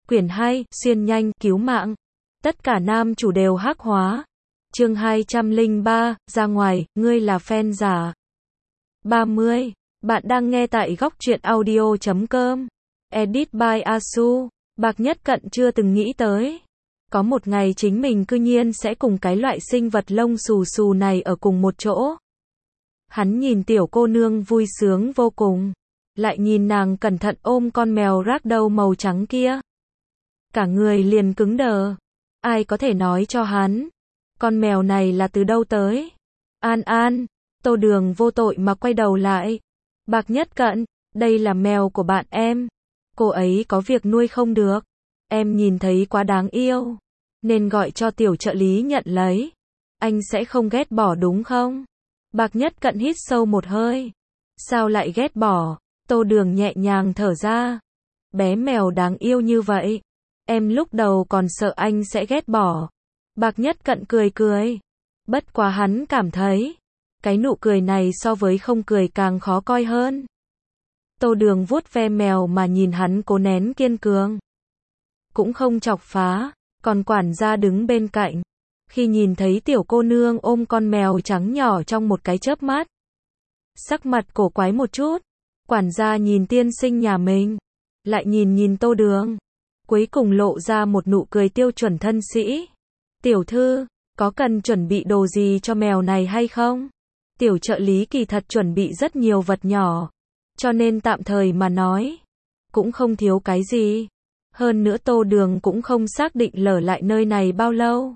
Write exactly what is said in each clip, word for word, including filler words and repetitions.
Quyển hai, xuyên nhanh, cứu mạng. Tất cả nam chủ đều hắc hóa. Chương hai trăm lẻ ba, ra ngoài, ngươi là fan giả. ba mươi. Bạn đang nghe tại góc truyện audio chấm com. Edit by Asu. Bạc Nhất Cận chưa từng nghĩ tới. Có một ngày chính mình cư nhiên sẽ cùng cái loại sinh vật lông xù xù này ở cùng một chỗ. Hắn nhìn tiểu cô nương vui sướng vô cùng. Lại nhìn nàng cẩn thận ôm con mèo ragdoll màu trắng kia. Cả người liền cứng đờ. Ai có thể nói cho hắn, con mèo này là từ đâu tới? An An, Tô Đường vô tội mà quay đầu lại. Bạc Nhất Cận, đây là mèo của bạn em. Cô ấy có việc nuôi không được. Em nhìn thấy quá đáng yêu, nên gọi cho tiểu trợ lý nhận lấy. Anh sẽ không ghét bỏ đúng không? Bạc Nhất Cận hít sâu một hơi. Sao lại ghét bỏ? Tô Đường nhẹ nhàng thở ra. Bé mèo đáng yêu như vậy. Em lúc đầu còn sợ anh sẽ ghét bỏ. Bạc Nhất Cận cười cười. Bất quá hắn cảm thấy, cái nụ cười này so với không cười càng khó coi hơn. Tô Đường vuốt ve mèo mà nhìn hắn cố nén kiên cường. Cũng không chọc phá, còn quản gia đứng bên cạnh. Khi nhìn thấy tiểu cô nương ôm con mèo trắng nhỏ trong một cái chớp mắt. Sắc mặt cổ quái một chút. Quản gia nhìn tiên sinh nhà mình. Lại nhìn nhìn Tô Đường. Cuối cùng lộ ra một nụ cười tiêu chuẩn thân sĩ. Tiểu thư, có cần chuẩn bị đồ gì cho mèo này hay không? Tiểu trợ lý kỳ thật chuẩn bị rất nhiều vật nhỏ. Cho nên tạm thời mà nói, cũng không thiếu cái gì. Hơn nữa Tô Đường cũng không xác định lở lại nơi này bao lâu.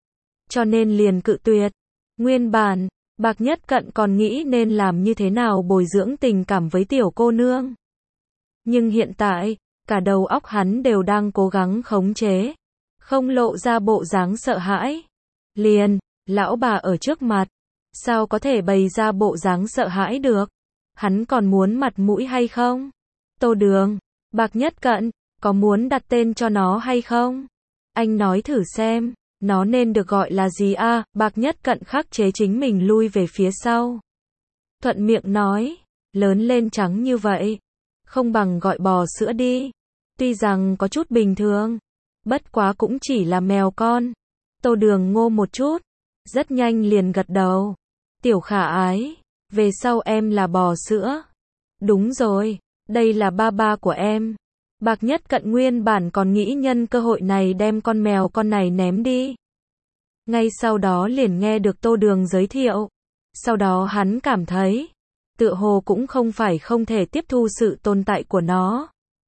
Cho nên liền cự tuyệt. Nguyên bản, Bạc Nhất Cận còn nghĩ nên làm như thế nào bồi dưỡng tình cảm với tiểu cô nương. Nhưng hiện tại, cả đầu óc hắn đều đang cố gắng khống chế. Không lộ ra bộ dáng sợ hãi. Liền, lão bà ở trước mặt. Sao có thể bày ra bộ dáng sợ hãi được? Hắn còn muốn mặt mũi hay không? Tô Đường, Bạc Nhất Cận, có muốn đặt tên cho nó hay không? Anh nói thử xem, nó nên được gọi là gì a? À, Bạc Nhất Cận khắc chế chính mình lui về phía sau. Thuận miệng nói, lớn lên trắng như vậy. Không bằng gọi bò sữa đi. Tuy rằng có chút bình thường. Bất quá cũng chỉ là mèo con. Tô Đường ngô một chút. Rất nhanh liền gật đầu. Tiểu khả ái. Về sau em là bò sữa. Đúng rồi. Đây là ba ba của em. Bạc Nhất Cận nguyên bản còn nghĩ nhân cơ hội này đem con mèo con này ném đi. Ngay sau đó liền nghe được Tô Đường giới thiệu. Sau đó hắn cảm thấy, tựa hồ cũng không phải không thể tiếp thu sự tồn tại của nó.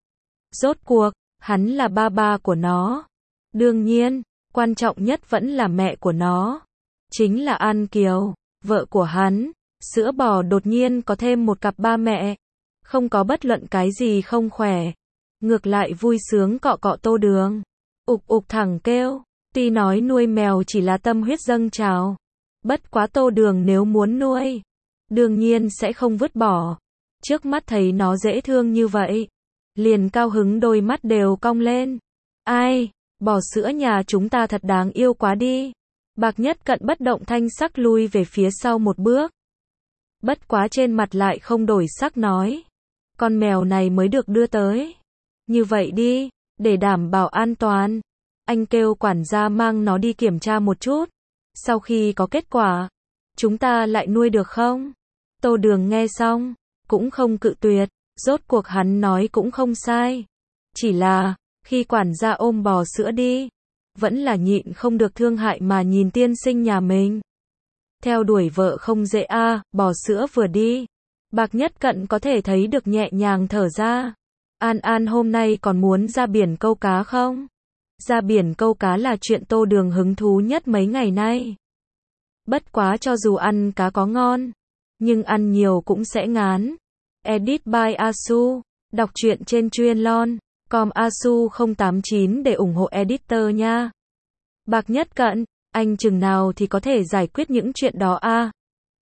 Rốt cuộc, hắn là ba ba của nó. Đương nhiên, quan trọng nhất vẫn là mẹ của nó. Chính là An Kiều, vợ của hắn. Sữa bò đột nhiên có thêm một cặp ba mẹ. Không có bất luận cái gì không khỏe. Ngược lại vui sướng cọ cọ Tô Đường. Ục ục thẳng kêu. Tuy nói nuôi mèo chỉ là tâm huyết dâng trào. Bất quá Tô Đường nếu muốn nuôi, đương nhiên sẽ không vứt bỏ. Trước mắt thấy nó dễ thương như vậy, liền cao hứng đôi mắt đều cong lên. Ai, bò sữa nhà chúng ta thật đáng yêu quá đi. Bạc Nhất Cận bất động thanh sắc lui về phía sau một bước. Bất quá trên mặt lại không đổi sắc nói. Con mèo này mới được đưa tới. Như vậy đi, để đảm bảo an toàn. Anh kêu quản gia mang nó đi kiểm tra một chút. Sau khi có kết quả, chúng ta lại nuôi được không? Tô Đường nghe xong, cũng không cự tuyệt. Rốt cuộc hắn nói cũng không sai. Chỉ là, khi quản gia ôm bò sữa đi, vẫn là nhịn không được thương hại mà nhìn tiên sinh nhà mình. Theo đuổi vợ không dễ a, à, bò sữa vừa đi. Bạc Nhất Cận có thể thấy được nhẹ nhàng thở ra. An An hôm nay còn muốn ra biển câu cá không? Ra biển câu cá là chuyện Tô Đường hứng thú nhất mấy ngày nay. Bất quá cho dù ăn cá có ngon, nhưng ăn nhiều cũng sẽ ngán. Edit by Asu. Đọc truyện trên chuyên lon. Com Asu không tám chín để ủng hộ editor nha. Bạc Nhất Cận, anh chừng nào thì có thể giải quyết những chuyện đó a? À?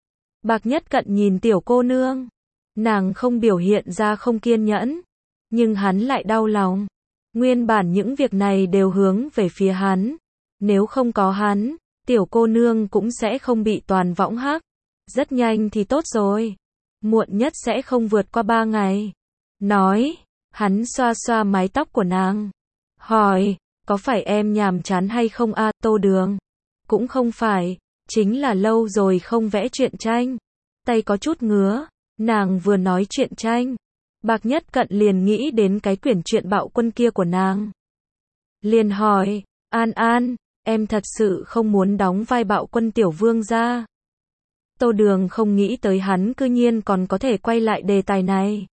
Bạc Nhất Cận nhìn tiểu cô nương. Nàng không biểu hiện ra không kiên nhẫn. Nhưng hắn lại đau lòng. Nguyên bản những việc này đều hướng về phía hắn. Nếu không có hắn, tiểu cô nương cũng sẽ không bị toàn võng hắc. Rất nhanh thì tốt rồi. Muộn nhất sẽ không vượt qua ba ngày. Nói, hắn xoa xoa mái tóc của nàng. Hỏi, có phải em nhàm chán hay không a? Tô Đường. Cũng không phải, chính là lâu rồi không vẽ truyện tranh. Tay có chút ngứa, nàng vừa nói truyện tranh. Bạc Nhất Cận liền nghĩ đến cái quyển truyện Bạo Quân kia của nàng. Liền hỏi, An An, em thật sự không muốn đóng vai Bạo Quân tiểu vương gia? Tô Đường không nghĩ tới hắn cư nhiên còn có thể quay lại đề tài này.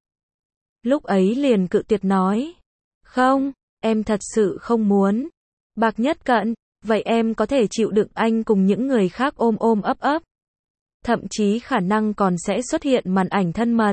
Lúc ấy liền cự tuyệt nói, không, em thật sự không muốn. Bạc Nhất Cận, vậy em có thể chịu đựng anh cùng những người khác ôm ôm ấp ấp. Thậm chí khả năng còn sẽ xuất hiện màn ảnh thân mật.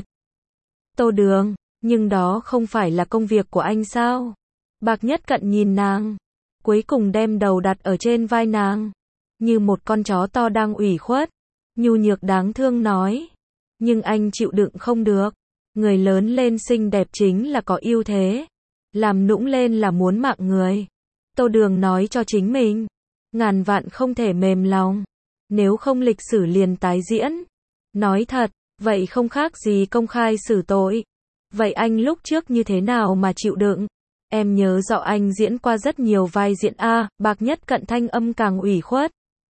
Tô Đường, nhưng đó không phải là công việc của anh sao? Bạc Nhất Cận nhìn nàng, cuối cùng đem đầu đặt ở trên vai nàng, như một con chó to đang ủy khuất, nhu nhược đáng thương nói. Nhưng anh chịu đựng không được. Người lớn lên xinh đẹp chính là có ưu thế. Làm nũng lên là muốn mạng người. Tô Đường nói cho chính mình, ngàn vạn không thể mềm lòng. Nếu không lịch sử liền tái diễn. Nói thật, vậy không khác gì công khai xử tội. Vậy anh lúc trước như thế nào mà chịu đựng? Em nhớ rõ anh diễn qua rất nhiều vai diễn a. Bạc Nhất Cận thanh âm càng ủy khuất.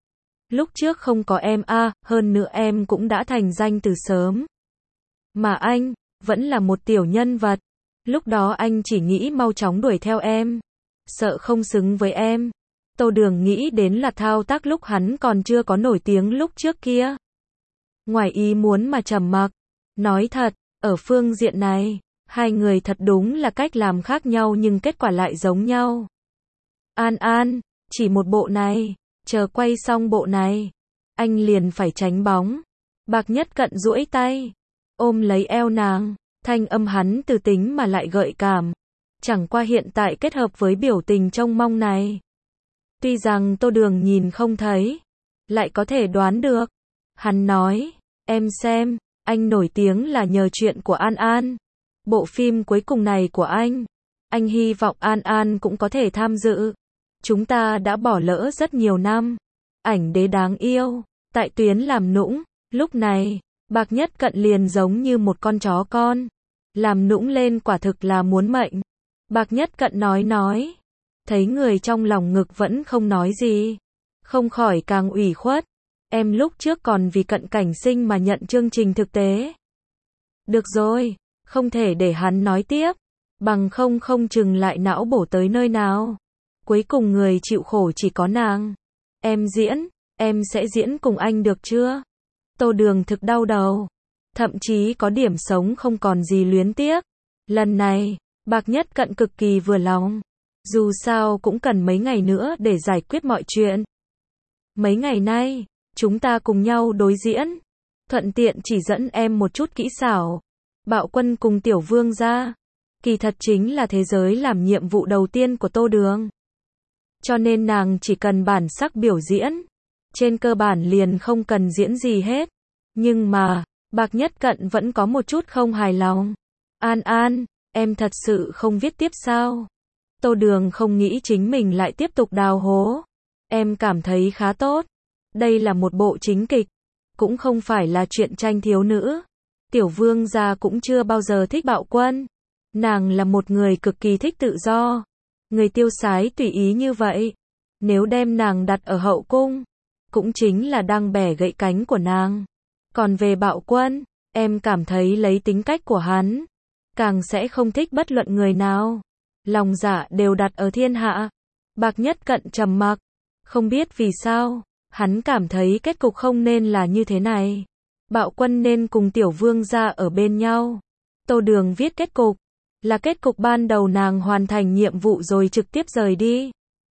Lúc trước không có em a, hơn nữa em cũng đã thành danh từ sớm. Mà anh, vẫn là một tiểu nhân vật. Lúc đó anh chỉ nghĩ mau chóng đuổi theo em. Sợ không xứng với em. Tô Đường nghĩ đến là thao tác lúc hắn còn chưa có nổi tiếng lúc trước kia. Ngoài ý muốn mà trầm mặc. Nói thật, ở phương diện này, hai người thật đúng là cách làm khác nhau nhưng kết quả lại giống nhau. An An, chỉ một bộ này, chờ quay xong bộ này, anh liền phải tránh bóng. Bạc Nhất Cận duỗi tay, ôm lấy eo nàng, thanh âm hắn từ tính mà lại gợi cảm. Chẳng qua hiện tại kết hợp với biểu tình trông mong này. Tuy rằng Tô Đường nhìn không thấy, lại có thể đoán được. Hắn nói, em xem, anh nổi tiếng là nhờ chuyện của An An. Bộ phim cuối cùng này của anh, anh hy vọng An An cũng có thể tham dự. Chúng ta đã bỏ lỡ rất nhiều năm. Ảnh đế đáng yêu, tại tuyến làm nũng. Lúc này, Bạc Nhất Cận liền giống như một con chó con. Làm nũng lên quả thực là muốn mệnh. Bạc Nhất Cận nói nói. Thấy người trong lòng ngực vẫn không nói gì. Không khỏi càng ủy khuất. Em lúc trước còn vì Cận Cảnh Sinh mà nhận chương trình thực tế. Được rồi, không thể để hắn nói tiếp. Bằng không không chừng lại não bổ tới nơi nào. Cuối cùng người chịu khổ chỉ có nàng. Em diễn, em sẽ diễn cùng anh được chưa? Tô Đường thực đau đầu. Thậm chí có điểm sống không còn gì luyến tiếc. Lần này, Bạc Nhất Cận cực kỳ vừa lòng. Dù sao cũng cần mấy ngày nữa để giải quyết mọi chuyện. Mấy ngày nay, chúng ta cùng nhau đối diễn. Thuận tiện chỉ dẫn em một chút kỹ xảo. Bạo Quân cùng Tiểu Vương gia. Kỳ thật chính là thế giới làm nhiệm vụ đầu tiên của Tô Đường. Cho nên nàng chỉ cần bản sắc biểu diễn. Trên cơ bản liền không cần diễn gì hết. Nhưng mà, Bạc Nhất Cận vẫn có một chút không hài lòng. An An, em thật sự không viết tiếp sao? Tô Đường không nghĩ chính mình lại tiếp tục đào hố. Em cảm thấy khá tốt. Đây là một bộ chính kịch. Cũng không phải là chuyện tranh thiếu nữ. Tiểu Vương gia cũng chưa bao giờ thích Bạo Quân. Nàng là một người cực kỳ thích tự do. Người tiêu sái tùy ý như vậy. Nếu đem nàng đặt ở hậu cung, cũng chính là đang bẻ gãy cánh của nàng. Còn về Bạo Quân, em cảm thấy lấy tính cách của hắn, càng sẽ không thích bất luận người nào. Lòng dạ đều đặt ở thiên hạ. Bạc Nhất Cận trầm mặc. Không biết vì sao, hắn cảm thấy kết cục không nên là như thế này. Bạo Quân nên cùng Tiểu Vương gia ở bên nhau. Tô Đường viết kết cục, là kết cục ban đầu nàng hoàn thành nhiệm vụ rồi trực tiếp rời đi.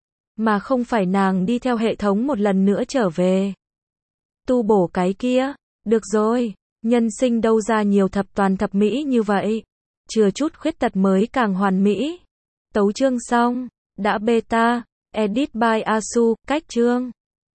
Mà không phải nàng đi theo hệ thống một lần nữa trở về. Tu bổ cái kia, được rồi, nhân sinh đâu ra nhiều thập toàn thập mỹ như vậy. Chừa chút khuyết tật mới càng hoàn mỹ. Tấu chương xong, đã beta, edit by Asu, cách chương.